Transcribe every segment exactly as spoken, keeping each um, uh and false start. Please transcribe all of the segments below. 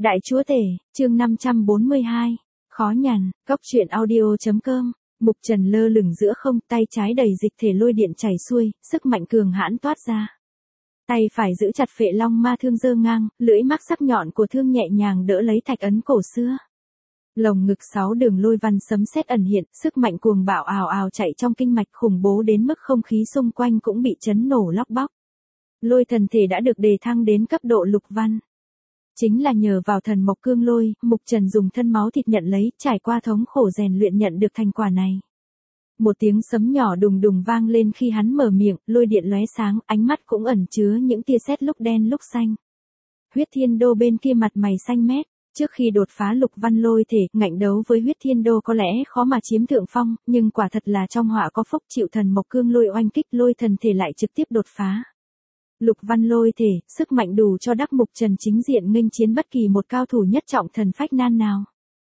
Đại chúa tể, chương năm trăm bốn mươi hai, khó nhằn, góc truyện audio.com, Mục Trần lơ lửng giữa không, tay trái đầy dịch thể lôi điện chảy xuôi, sức mạnh cường hãn toát ra. Tay phải giữ chặt phệ long ma thương giơ ngang, lưỡi mắc sắc nhọn của thương nhẹ nhàng đỡ lấy thạch ấn cổ xưa. Lồng ngực sáu đường lôi văn sấm sét ẩn hiện, sức mạnh cuồng bạo ào ào chạy trong kinh mạch khủng bố đến mức không khí xung quanh cũng bị chấn nổ lóc bóc. Lôi thần thể đã được đề thăng đến cấp độ lục văn. Chính là nhờ vào thần mộc cương lôi, Mục Trần dùng thân máu thịt nhận lấy, trải qua thống khổ rèn luyện nhận được thành quả này. Một tiếng sấm nhỏ đùng đùng vang lên khi hắn mở miệng, lôi điện lóe sáng, ánh mắt cũng ẩn chứa những tia sét lúc đen lúc xanh. Huyết Thiên Đô bên kia mặt mày xanh mét, trước khi đột phá lục văn lôi thể, ngạnh đấu với Huyết Thiên Đô có lẽ khó mà chiếm thượng phong, nhưng quả thật là trong họa có phúc, chịu thần mộc cương lôi oanh kích, lôi thần thể lại trực tiếp đột phá. Lục văn lôi thể, sức mạnh đủ cho đắc Mục Trần chính diện nghênh chiến bất kỳ một cao thủ nhất trọng thần phách nan nào.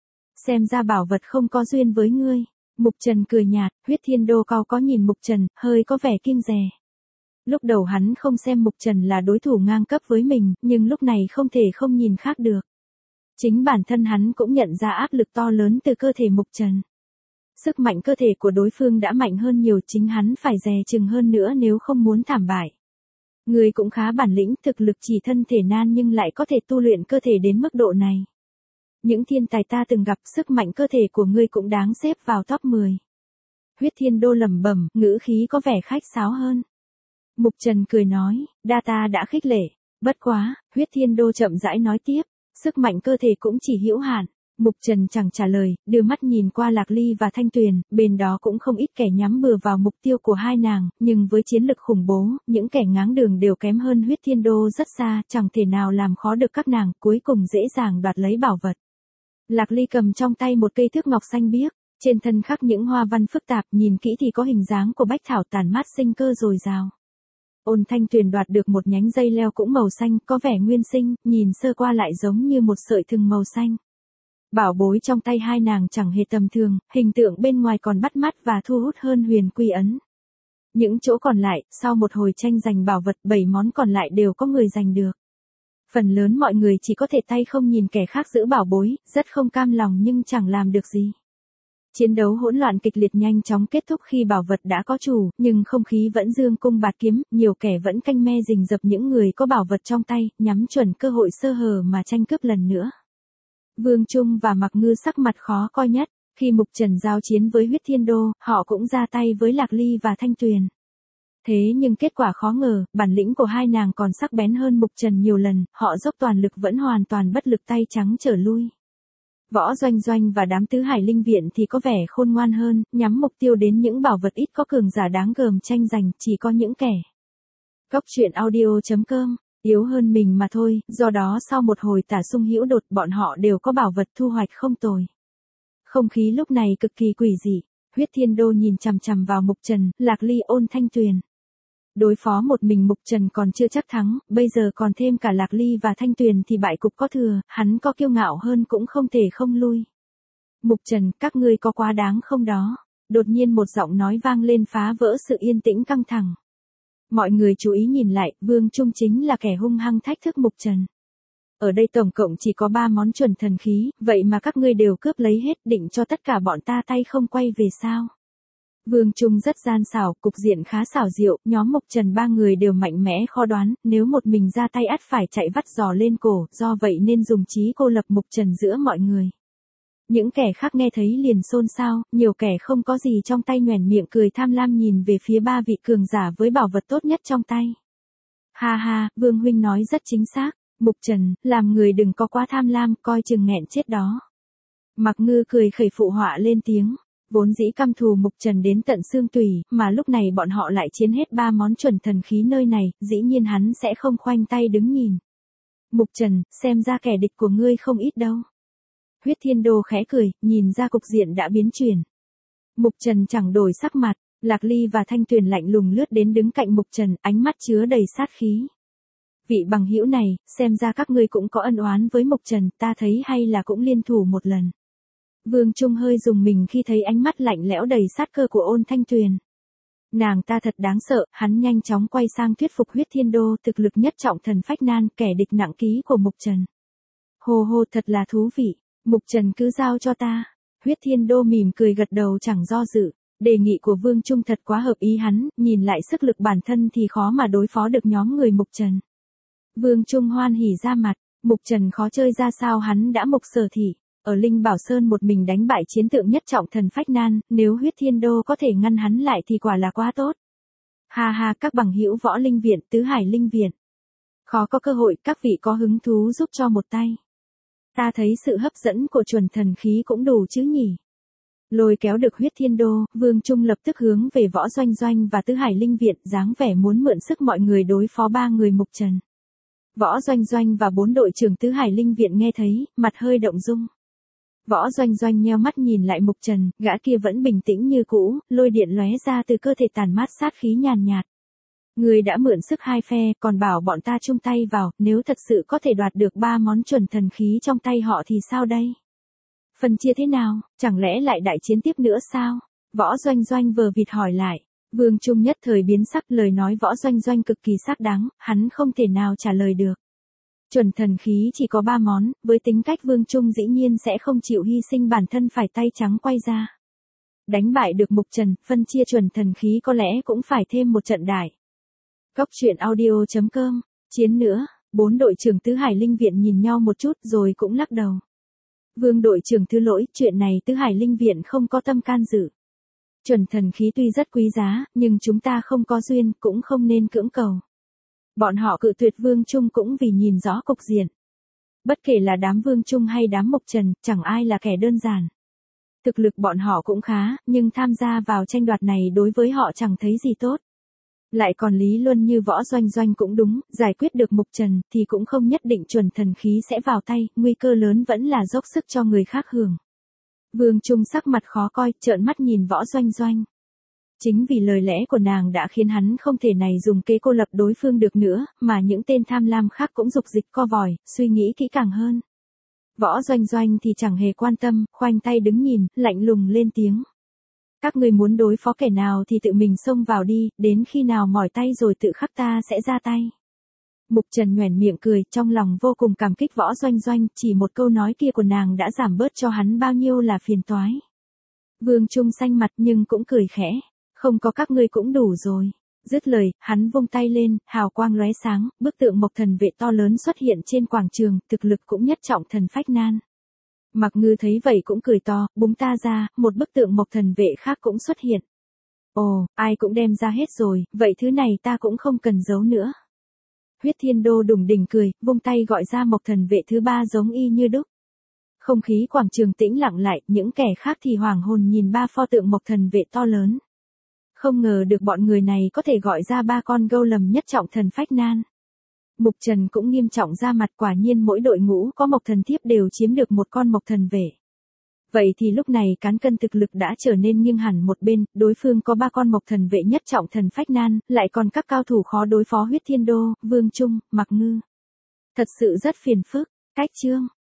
Xem ra bảo vật không có duyên với ngươi. Mục Trần cười nhạt, Huyết Thiên Đô cao có nhìn Mục Trần, hơi có vẻ kiêng dè. Lúc đầu hắn không xem Mục Trần là đối thủ ngang cấp với mình, nhưng lúc này không thể không nhìn khác được. Chính bản thân hắn cũng nhận ra áp lực to lớn từ cơ thể Mục Trần. Sức mạnh cơ thể của đối phương đã mạnh hơn nhiều, chính hắn phải dè chừng hơn nữa nếu không muốn thảm bại. Ngươi cũng khá bản lĩnh, thực lực chỉ thân thể nan nhưng lại có thể tu luyện cơ thể đến mức độ này. Những thiên tài ta từng gặp, sức mạnh cơ thể của ngươi cũng đáng xếp vào top mười. Huyết Thiên Đô lẩm bẩm, ngữ khí có vẻ khách sáo hơn. Mục Trần cười nói, đa ta đã khích lệ, bất quá, Huyết Thiên Đô chậm rãi nói tiếp, sức mạnh cơ thể cũng chỉ hữu hạn. Mục Trần chẳng trả lời, đưa mắt nhìn qua Lạc Ly và Thanh Tuyền, bên đó cũng không ít kẻ nhắm bừa vào mục tiêu của hai nàng, nhưng với chiến lực khủng bố, những kẻ ngáng đường đều kém hơn Huyết Thiên Đô rất xa, chẳng thể nào làm khó được các nàng, cuối cùng dễ dàng đoạt lấy bảo vật. Lạc Ly cầm trong tay một cây thước ngọc xanh biếc, trên thân khắc những hoa văn phức tạp, nhìn kỹ thì có hình dáng của bách thảo tản mát sinh cơ dồi dào. Ôn Thanh Tuyền đoạt được một nhánh dây leo cũng màu xanh, có vẻ nguyên sinh, nhìn sơ qua lại giống như một sợi thừng màu xanh. Bảo bối trong tay hai nàng chẳng hề tầm thường, hình tượng bên ngoài còn bắt mắt và thu hút hơn huyền quy ấn. Những chỗ còn lại, sau một hồi tranh giành bảo vật, bảy món còn lại đều có người giành được. Phần lớn mọi người chỉ có thể tay không nhìn kẻ khác giữ bảo bối, rất không cam lòng nhưng chẳng làm được gì. Chiến đấu hỗn loạn kịch liệt nhanh chóng kết thúc khi bảo vật đã có chủ, nhưng không khí vẫn dương cung bạt kiếm, nhiều kẻ vẫn canh me rình rập những người có bảo vật trong tay, nhắm chuẩn cơ hội sơ hở mà tranh cướp lần nữa. Vương Trung và Mặc Ngư sắc mặt khó coi nhất, khi Mục Trần giao chiến với Huyết Thiên Đô, họ cũng ra tay với Lạc Ly và Thanh Tuyền. Thế nhưng kết quả khó ngờ, bản lĩnh của hai nàng còn sắc bén hơn Mục Trần nhiều lần, họ dốc toàn lực vẫn hoàn toàn bất lực, tay trắng trở lui. Võ Doanh Doanh và đám tứ hải linh viện thì có vẻ khôn ngoan hơn, nhắm mục tiêu đến những bảo vật ít có cường giả đáng gờm tranh giành, chỉ có những kẻ. Góc truyện audio.com yếu hơn mình mà thôi, do đó sau một hồi tả sung hữu đột, bọn họ đều có bảo vật thu hoạch không tồi. Không khí lúc này cực kỳ quỷ dị, Huyết Thiên Đô nhìn chằm chằm vào Mục Trần, Lạc Ly, Ôn Thanh Tuyền. Đối phó một mình Mục Trần còn chưa chắc thắng, bây giờ còn thêm cả Lạc Ly và Thanh Tuyền thì bại cục có thừa, hắn có kiêu ngạo hơn cũng không thể không lui. Mục Trần, các ngươi có quá đáng không đó? Đột nhiên một giọng nói vang lên phá vỡ sự yên tĩnh căng thẳng. Mọi người chú ý nhìn lại, Vương Trung chính là kẻ hung hăng thách thức Mục Trần. Ở đây tổng cộng chỉ có ba món chuẩn thần khí, vậy mà các ngươi đều cướp lấy hết, định cho tất cả bọn ta tay không quay về sao? Vương Trung rất gian xảo, cục diện khá xảo diệu, nhóm Mục Trần ba người đều mạnh mẽ khó đoán, nếu một mình ra tay ắt phải chạy vắt giò lên cổ, do vậy nên dùng trí cô lập Mục Trần giữa mọi người. Những kẻ khác nghe thấy liền xôn xao, nhiều kẻ không có gì trong tay nhoẻn miệng cười tham lam nhìn về phía ba vị cường giả với bảo vật tốt nhất trong tay. Ha ha, Vương huynh nói rất chính xác, Mục Trần, làm người đừng có quá tham lam, coi chừng nghẹn chết đó. Mặc Ngư cười khẩy phụ họa lên tiếng, vốn dĩ căm thù Mục Trần đến tận xương tủy, mà lúc này bọn họ lại chiến hết ba món chuẩn thần khí nơi này, dĩ nhiên hắn sẽ không khoanh tay đứng nhìn. Mục Trần, xem ra kẻ địch của ngươi không ít đâu. Huyết Thiên Đô khẽ cười, nhìn ra cục diện đã biến chuyển. Mục Trần chẳng đổi sắc mặt, Lạc Ly và Thanh Tuyền lạnh lùng lướt đến đứng cạnh Mục Trần, ánh mắt chứa đầy sát khí. Vị bằng hữu này, xem ra các ngươi cũng có ân oán với Mục Trần, ta thấy hay là cũng liên thủ một lần. Vương Trung hơi dùng mình khi thấy ánh mắt lạnh lẽo đầy sát cơ của Ôn Thanh Tuyền. Nàng ta thật đáng sợ, hắn nhanh chóng quay sang thuyết phục Huyết Thiên Đô, thực lực nhất trọng thần phách nan, kẻ địch nặng ký của Mục Trần. Hồ hồ thật là thú vị, Mục Trần cứ giao cho ta. Huyết Thiên Đô mỉm cười gật đầu chẳng do dự, đề nghị của Vương Trung thật quá hợp ý hắn, nhìn lại sức lực bản thân thì khó mà đối phó được nhóm người Mục Trần. Vương Trung hoan hỉ ra mặt, Mục Trần khó chơi ra sao hắn đã Mục Sở Thị, ở Linh Bảo Sơn một mình đánh bại chiến tượng nhất trọng thần Phách Nan, nếu Huyết Thiên Đô có thể ngăn hắn lại thì quả là quá tốt. Ha ha, các bằng hữu Võ Linh Viện, Tứ Hải Linh Viện. Khó có cơ hội, các vị có hứng thú giúp cho một tay. Ta thấy sự hấp dẫn của chuẩn thần khí cũng đủ chứ nhỉ. Lôi kéo được Huyết Thiên Đô, Vương Trung lập tức hướng về Võ Doanh Doanh và Tứ Hải Linh Viện, dáng vẻ muốn mượn sức mọi người đối phó ba người Mục Trần. Võ Doanh Doanh và bốn đội trưởng Tứ Hải Linh Viện nghe thấy, mặt hơi động dung. Võ Doanh Doanh nheo mắt nhìn lại Mục Trần, gã kia vẫn bình tĩnh như cũ, lôi điện lóe ra từ cơ thể tàn mát sát khí nhàn nhạt. Người đã mượn sức hai phe, còn bảo bọn ta chung tay vào, nếu thật sự có thể đoạt được ba món chuẩn thần khí trong tay họ thì sao đây? Phần chia thế nào, chẳng lẽ lại đại chiến tiếp nữa sao? Võ Doanh Doanh vờ vịt hỏi lại. Vương Trung nhất thời biến sắc, lời nói Võ Doanh Doanh cực kỳ xác đáng, hắn không thể nào trả lời được. Chuẩn thần khí chỉ có ba món, với tính cách Vương Trung dĩ nhiên sẽ không chịu hy sinh bản thân phải tay trắng quay ra. Đánh bại được Mục Trần, phân chia chuẩn thần khí có lẽ cũng phải thêm một trận đại. Cốc truyện audio chấm com, chiến nữa, bốn đội trưởng Tứ Hải Linh Viện nhìn nhau một chút rồi cũng lắc đầu. Vương đội trưởng thứ lỗi, chuyện này Tứ Hải Linh Viện không có tâm can dự. Chuẩn thần khí tuy rất quý giá, nhưng chúng ta không có duyên, cũng không nên cưỡng cầu. Bọn họ cự tuyệt Vương Trung cũng vì nhìn rõ cục diện. Bất kể là đám Vương Trung hay đám Mục Trần, chẳng ai là kẻ đơn giản. Thực lực bọn họ cũng khá, nhưng tham gia vào tranh đoạt này đối với họ chẳng thấy gì tốt. Lại còn lý luân như Võ Doanh Doanh cũng đúng, giải quyết được Mục Trần thì cũng không nhất định chuẩn thần khí sẽ vào tay, nguy cơ lớn vẫn là dốc sức cho người khác hưởng. Vương Trung sắc mặt khó coi, trợn mắt nhìn Võ Doanh Doanh. Chính vì lời lẽ của nàng đã khiến hắn không thể này dùng kế cô lập đối phương được nữa, mà những tên tham lam khác cũng dục dịch co vòi, suy nghĩ kỹ càng hơn. Võ Doanh Doanh thì chẳng hề quan tâm, khoanh tay đứng nhìn, lạnh lùng lên tiếng. Các người muốn đối phó kẻ nào thì tự mình xông vào đi, đến khi nào mỏi tay rồi tự khắc ta sẽ ra tay. Mục Trần nhoẻn miệng cười, trong lòng vô cùng cảm kích Võ Doanh Doanh, chỉ một câu nói kia của nàng đã giảm bớt cho hắn bao nhiêu là phiền toái. Vương Trung xanh mặt nhưng cũng cười khẽ, không có các ngươi cũng đủ rồi. Dứt lời, hắn vung tay lên, hào quang lóe sáng, bức tượng Mộc Thần Vệ to lớn xuất hiện trên quảng trường, thực lực cũng nhất trọng thần Phách Nan. Mặc Ngư thấy vậy cũng cười to, búng ta ra, một bức tượng Mộc Thần Vệ khác cũng xuất hiện. Ồ, ai cũng đem ra hết rồi, vậy thứ này ta cũng không cần giấu nữa. Huyết Thiên Đô đùng đỉnh cười, vung tay gọi ra Mộc Thần Vệ thứ ba giống y như đúc. Không khí quảng trường tĩnh lặng lại, những kẻ khác thì hoảng hồn nhìn ba pho tượng Mộc Thần Vệ to lớn. Không ngờ được bọn người này có thể gọi ra ba con gâu lầm nhất trọng thần Phách Nan. Mục Trần cũng nghiêm trọng ra mặt, quả nhiên mỗi đội ngũ có Mộc Thần Thiếp đều chiếm được một con Mộc Thần Vệ. Vậy thì lúc này cán cân thực lực đã trở nên nghiêng hẳn một bên, đối phương có ba con Mộc Thần Vệ nhất trọng thần Phách Nan, lại còn các cao thủ khó đối phó Huyết Thiên Đô, Vương Trung, Mặc Ngư. Thật sự rất phiền phức, cách chương.